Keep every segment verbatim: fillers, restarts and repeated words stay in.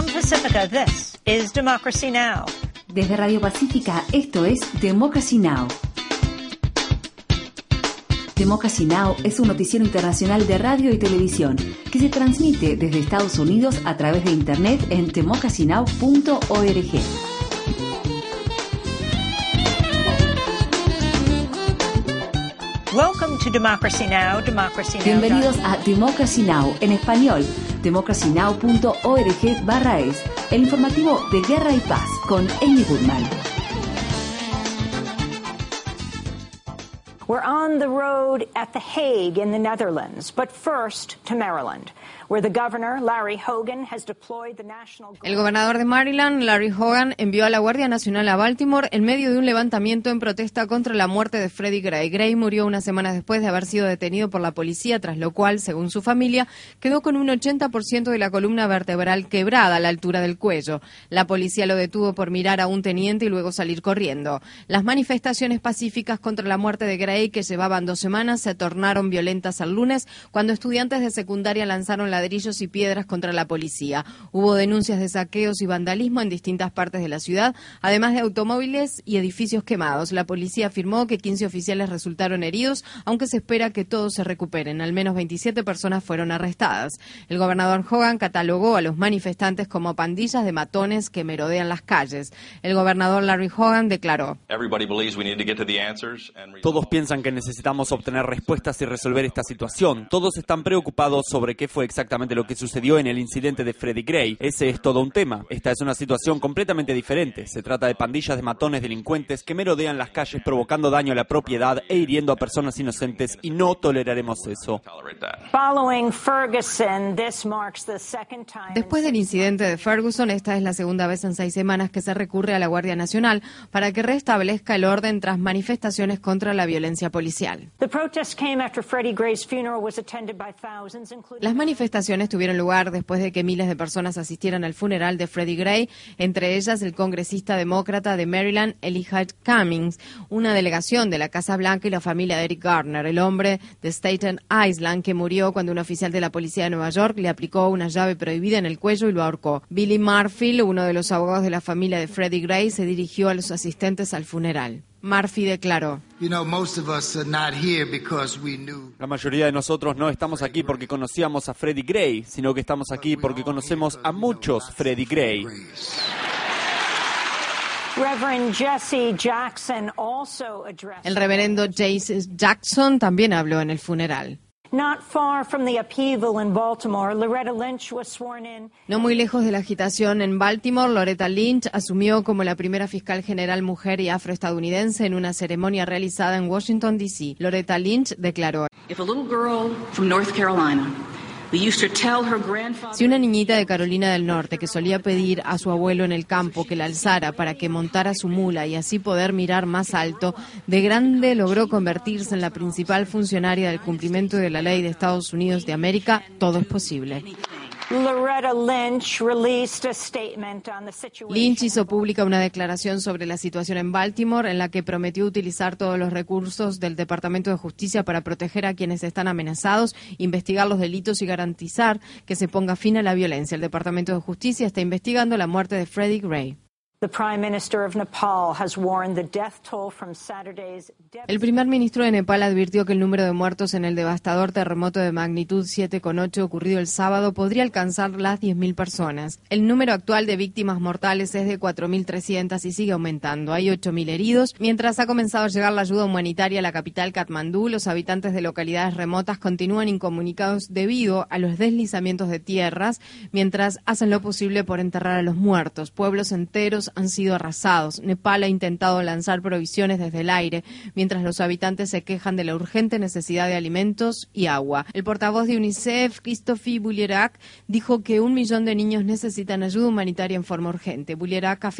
From Pacifica, this is Democracy Now! Desde Radio Pacífica, esto es Democracy Now! Democracy Now! Es un noticiero internacional de radio y televisión que se transmite desde Estados Unidos a través de Internet en democracy now punto org. Welcome to Democracy Now! Democracy Now. Bienvenidos a Democracy Now! En español, democracy now punto org barra es, el informativo de Guerra y Paz con Amy Goodman. We're on the road at The Hague in the Netherlands, but first to Maryland, where the governor, Larry Hogan, has deployed the National Guard. El gobernador de Maryland, Larry Hogan, envió a la Guardia Nacional a Baltimore en medio de un levantamiento en protesta contra la muerte de Freddie Gray. Gray murió unas semanas después de haber sido detenido por la policía, tras lo cual, según su familia, quedó con un ochenta por ciento de la columna vertebral quebrada a la altura del cuello. La policía lo detuvo por mirar a un teniente y luego salir corriendo. Las manifestaciones pacíficas contra la muerte de Gray, que llevaban dos semanas, se tornaron violentas el lunes cuando estudiantes de secundaria lanzaron ladrillos y piedras contra la policía. Hubo denuncias de saqueos y vandalismo en distintas partes de la ciudad, además de automóviles y edificios quemados. La policía afirmó que quince oficiales resultaron heridos, aunque se espera que todos se recuperen. Al menos veintisiete personas fueron arrestadas. El gobernador Hogan catalogó a los manifestantes como pandillas de matones que merodean las calles. El gobernador Larry Hogan declaró: Todos piensan que necesitamos obtener respuestas y resolver esta situación. Todos están preocupados sobre qué fue exactamente lo que sucedió en el incidente de Freddie Gray. Ese es todo un tema. Esta es una situación completamente diferente. Se trata de pandillas de matones delincuentes que merodean las calles provocando daño a la propiedad e hiriendo a personas inocentes, y no toleraremos eso. Después del incidente de Ferguson, esta es la segunda vez en seis semanas que se recurre a la Guardia Nacional para que restablezca el orden tras manifestaciones contra la violencia policial. Las manifestaciones tuvieron lugar después de que miles de personas asistieran al funeral de Freddie Gray, entre ellas el congresista demócrata de Maryland, Elijah Cummings, una delegación de la Casa Blanca y la familia de Eric Garner, el hombre de Staten Island que murió cuando un oficial de la policía de Nueva York le aplicó una llave prohibida en el cuello y lo ahorcó. Billy Murphy, uno de los abogados de la familia de Freddie Gray, se dirigió a los asistentes al funeral. Murphy declaró: La mayoría de nosotros no estamos aquí porque conocíamos a Freddie Gray, sino que estamos aquí porque conocemos a muchos Freddie Gray. El reverendo Jesse Jackson también habló en el funeral. No muy lejos de la agitación en Baltimore, Loretta Lynch asumió como la primera fiscal general mujer y afroestadounidense en una ceremonia realizada en Washington, D C Loretta Lynch declaró: Si una niñita de Carolina del Norte que solía pedir a su abuelo en el campo que la alzara para que montara su mula y así poder mirar más alto, de grande logró convertirse en la principal funcionaria del cumplimiento de la ley de Estados Unidos de América, todo es posible. Lynch hizo pública una declaración sobre la situación en Baltimore en la que prometió utilizar todos los recursos del Departamento de Justicia para proteger a quienes están amenazados, investigar los delitos y garantizar que se ponga fin a la violencia. El Departamento de Justicia está investigando la muerte de Freddie Gray. El primer ministro de Nepal advirtió que el número de muertos en el devastador terremoto de magnitud siete coma ocho ocurrido el sábado podría alcanzar las diez mil personas. El número actual de víctimas mortales es de cuatro mil trescientas y sigue aumentando. Hay ocho mil heridos. Mientras ha comenzado a llegar la ayuda humanitaria a la capital Katmandú, los habitantes de localidades remotas continúan incomunicados debido a los deslizamientos de tierras, mientras hacen lo posible por enterrar a los muertos. Pueblos enteros han sido arrasados. Nepal ha intentado lanzar provisiones desde el aire, mientras los habitantes se quejan de la urgente necesidad de alimentos y agua. El portavoz de UNICEF, Christophe Boulierac, dijo que un millón de niños necesitan ayuda humanitaria en forma urgente. Boulierac afirmó: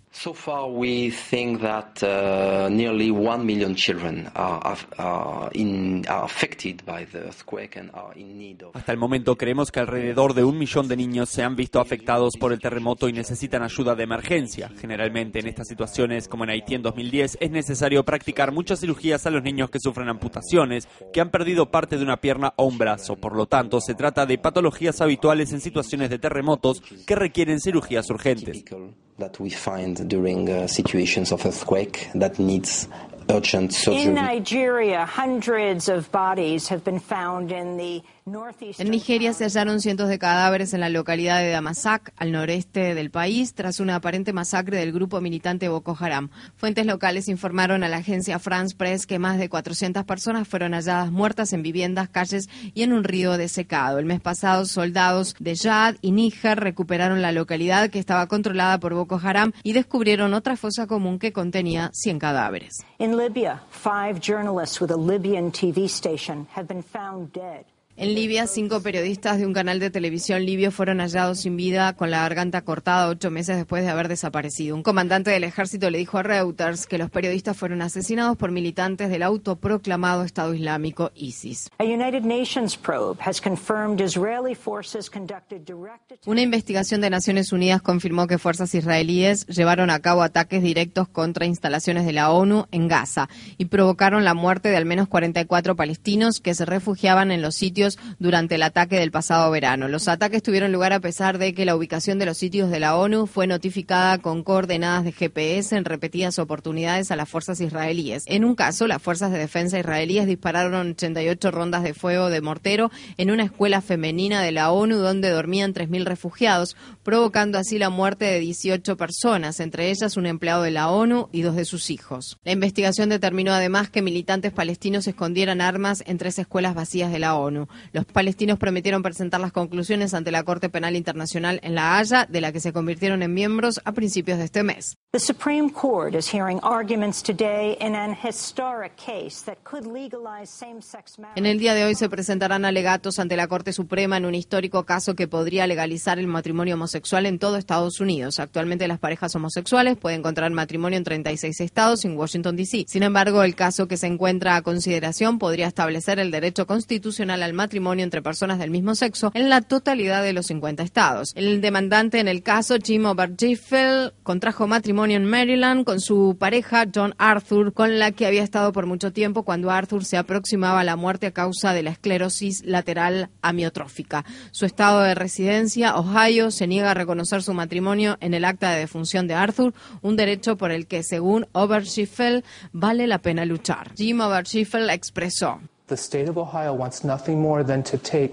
So far, we think that uh, nearly one million children are, are, in, are affected by the earthquake and are in need of... Hasta el momento creemos que alrededor de un millón de niños se han visto afectados por el terremoto y necesitan ayuda de emergencia. Generalmente en estas situaciones, como en Haití en dos mil diez, es necesario practicar muchas cirugías a los niños que sufren amputaciones, que han perdido parte de una pierna o un brazo. Por lo tanto, se trata de patologías habituales en situaciones de terremotos que requieren cirugías urgentes. That we find during uh, situations of earthquake that needs urgent surgery. In Nigeria, hundreds of bodies have been found in the northeastern. En Nigeria se hallaron cientos de cadáveres en la localidad de Damasak, al noreste del país, tras una aparente masacre del grupo militante Boko Haram. Fuentes locales informaron a la agencia France Press que más de cuatrocientas personas fueron halladas muertas en viviendas, calles y en un río desecado. El mes pasado, soldados de Chad y Níger recuperaron la localidad que estaba controlada por Boko Haram y descubrieron otra fosa común que contenía cien cadáveres. In Libya, five journalists with a Libyan T V station have been found dead. En Libia, cinco periodistas de un canal de televisión libio fueron hallados sin vida con la garganta cortada ocho meses después de haber desaparecido. Un comandante del ejército le dijo a Reuters que los periodistas fueron asesinados por militantes del autoproclamado Estado Islámico ISIS. A United Nations probe has confirmed Israeli forces conducted direct attacks. Una investigación de Naciones Unidas confirmó que fuerzas israelíes llevaron a cabo ataques directos contra instalaciones de la ONU en Gaza y provocaron la muerte de al menos cuarenta y cuatro palestinos que se refugiaban en los sitios durante el ataque del pasado verano. Los ataques tuvieron lugar a pesar de que la ubicación de los sitios de la ONU fue notificada con coordenadas de G P S en repetidas oportunidades a las fuerzas israelíes. En un caso, las fuerzas de defensa israelíes dispararon ochenta y ocho rondas de fuego de mortero en una escuela femenina de la ONU donde dormían tres mil refugiados, provocando así la muerte de dieciocho personas, entre ellas un empleado de la ONU y dos de sus hijos. La investigación determinó además que militantes palestinos escondieran armas en tres escuelas vacías de la ONU. Los palestinos prometieron presentar las conclusiones ante la Corte Penal Internacional en La Haya, de la que se convirtieron en miembros a principios de este mes. The Supreme Court is hearing arguments today in an historic case that could legalize same-sex marriage. En el día de hoy se presentarán alegatos ante la Corte Suprema en un histórico caso que podría legalizar el matrimonio homosexual en todo Estados Unidos. Actualmente las parejas homosexuales pueden contraer matrimonio en treinta y seis estados y en Washington D C. Sin embargo, el caso que se encuentra a consideración podría establecer el derecho constitucional al matrimonio entre personas del mismo sexo en la totalidad de los cincuenta estados. El demandante en el caso, Jim Obergefell, contrajo matrimonio en Maryland con su pareja John Arthur, con la que había estado por mucho tiempo cuando Arthur se aproximaba a la muerte a causa de la esclerosis lateral amiotrófica. Su estado de residencia, Ohio, se niega a reconocer su matrimonio en el acta de defunción de Arthur, un derecho por el que, según Obergefell, vale la pena luchar. Jim Obergefell expresó: The state of Ohio wants nothing more than to take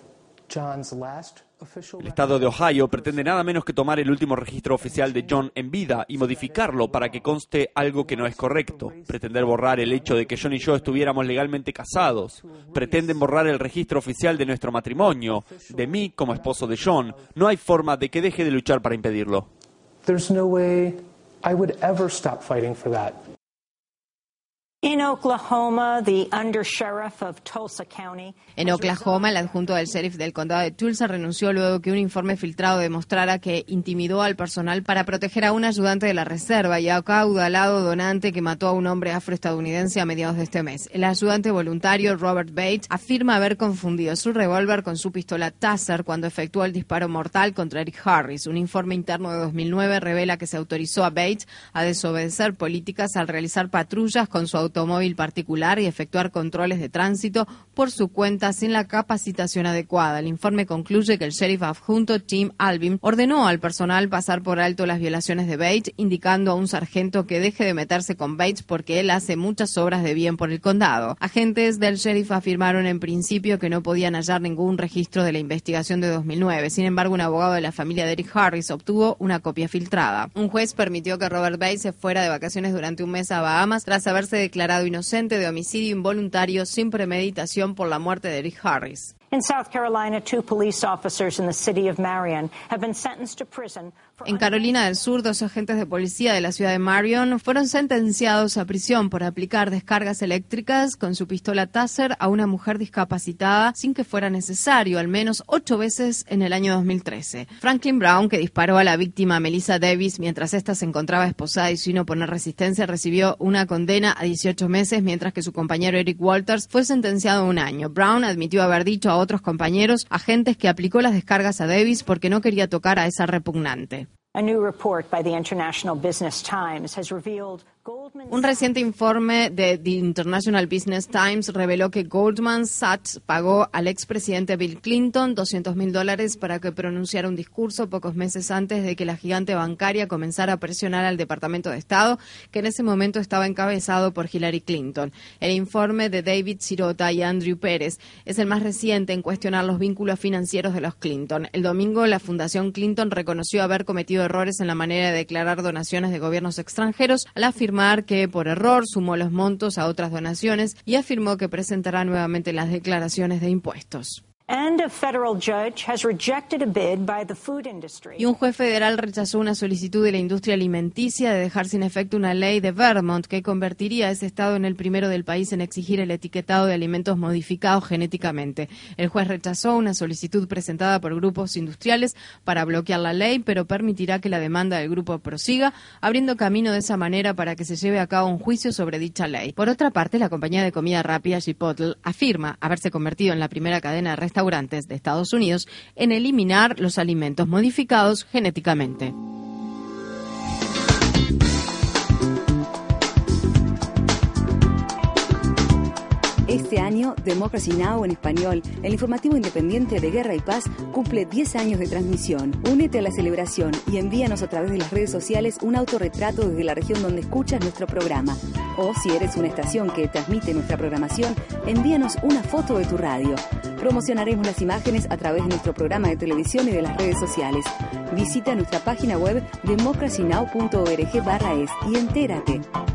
John's last official... El estado de Ohio pretende nada menos que tomar el último registro oficial de John en vida y modificarlo para que conste algo que no es correcto. Pretender borrar el hecho de que John y yo estuviéramos legalmente casados. Pretenden borrar el registro oficial de nuestro matrimonio, de mí como esposo de John. No hay forma de que deje de luchar para impedirlo. There's no way I would ever stop fighting for that. In Oklahoma, the undersheriff of Tulsa County. En Oklahoma, el adjunto del sheriff del condado de Tulsa renunció luego que un informe filtrado demostrara que intimidó al personal para proteger a un ayudante de la reserva y a acaudalado donante que mató a un hombre afroestadounidense a mediados de este mes. El ayudante voluntario Robert Bates afirma haber confundido su revólver con su pistola Taser cuando efectuó el disparo mortal contra Eric Harris. Un informe interno de dos mil nueve revela que se autorizó a Bates a desobedecer políticas al realizar patrullas con su automóvil automóvil particular y efectuar controles de tránsito por su cuenta sin la capacitación adecuada. El informe concluye que el sheriff adjunto Tim Albin ordenó al personal pasar por alto las violaciones de Bates, indicando a un sargento que deje de meterse con Bates porque él hace muchas obras de bien por el condado. Agentes del sheriff afirmaron en principio que no podían hallar ningún registro de la investigación de dos mil nueve. Sin embargo, un abogado de la familia de Eric Harris obtuvo una copia filtrada. Un juez permitió que Robert Bates se fuera de vacaciones durante un mes a Bahamas tras haberse declarado inocente de homicidio involuntario sin premeditación por la muerte de Eric Harris. In South Carolina, two police officers in the city of Marion have been sentenced to prison. En Carolina del Sur, dos agentes de policía de la ciudad de Marion fueron sentenciados a prisión por aplicar descargas eléctricas con su pistola Taser a una mujer discapacitada sin que fuera necesario, al menos ocho veces en el año dos mil trece. Franklin Brown, que disparó a la víctima Melissa Davis mientras ésta se encontraba esposada y sin oponer resistencia, recibió una condena a dieciocho meses, mientras que su compañero Eric Walters fue sentenciado a un año. Brown admitió haber dicho a otros compañeros agentes que aplicó las descargas a Davis porque no quería tocar a esa repugnante. A new report by the International Business Times has revealed Un reciente informe de The International Business Times reveló que Goldman Sachs pagó al expresidente Bill Clinton doscientos mil dólares para que pronunciara un discurso pocos meses antes de que la gigante bancaria comenzara a presionar al Departamento de Estado, que en ese momento estaba encabezado por Hillary Clinton. El informe de David Sirota y Andrew Pérez es el más reciente en cuestionar los vínculos financieros de los Clinton. El domingo, la Fundación Clinton reconoció haber cometido errores en la manera de declarar donaciones de gobiernos extranjeros al afirmar que por error sumó los montos a otras donaciones y afirmó que presentará nuevamente las declaraciones de impuestos. And a federal judge has rejected a bid by the food industry. Y un juez federal rechazó una solicitud de la industria alimenticia de dejar sin efecto una ley de Vermont que convertiría a ese estado en el primero del país en exigir el etiquetado de alimentos modificados genéticamente. El juez rechazó una solicitud presentada por grupos industriales para bloquear la ley, pero permitirá que la demanda del grupo prosiga, abriendo camino de esa manera para que se lleve a cabo un juicio sobre dicha ley. Por otra parte, la compañía de comida rápida Chipotle afirma haberse convertido en la primera cadena de restaurantes restaurantes de Estados Unidos en eliminar los alimentos modificados genéticamente. Este año, Democracy Now! En español, el informativo independiente de Guerra y Paz, cumple diez años de transmisión. Únete a la celebración y envíanos a través de las redes sociales un autorretrato desde la región donde escuchas nuestro programa. O si eres una estación que transmite nuestra programación, envíanos una foto de tu radio. Promocionaremos las imágenes a través de nuestro programa de televisión y de las redes sociales. Visita nuestra página web democracy now punto org barra es y entérate.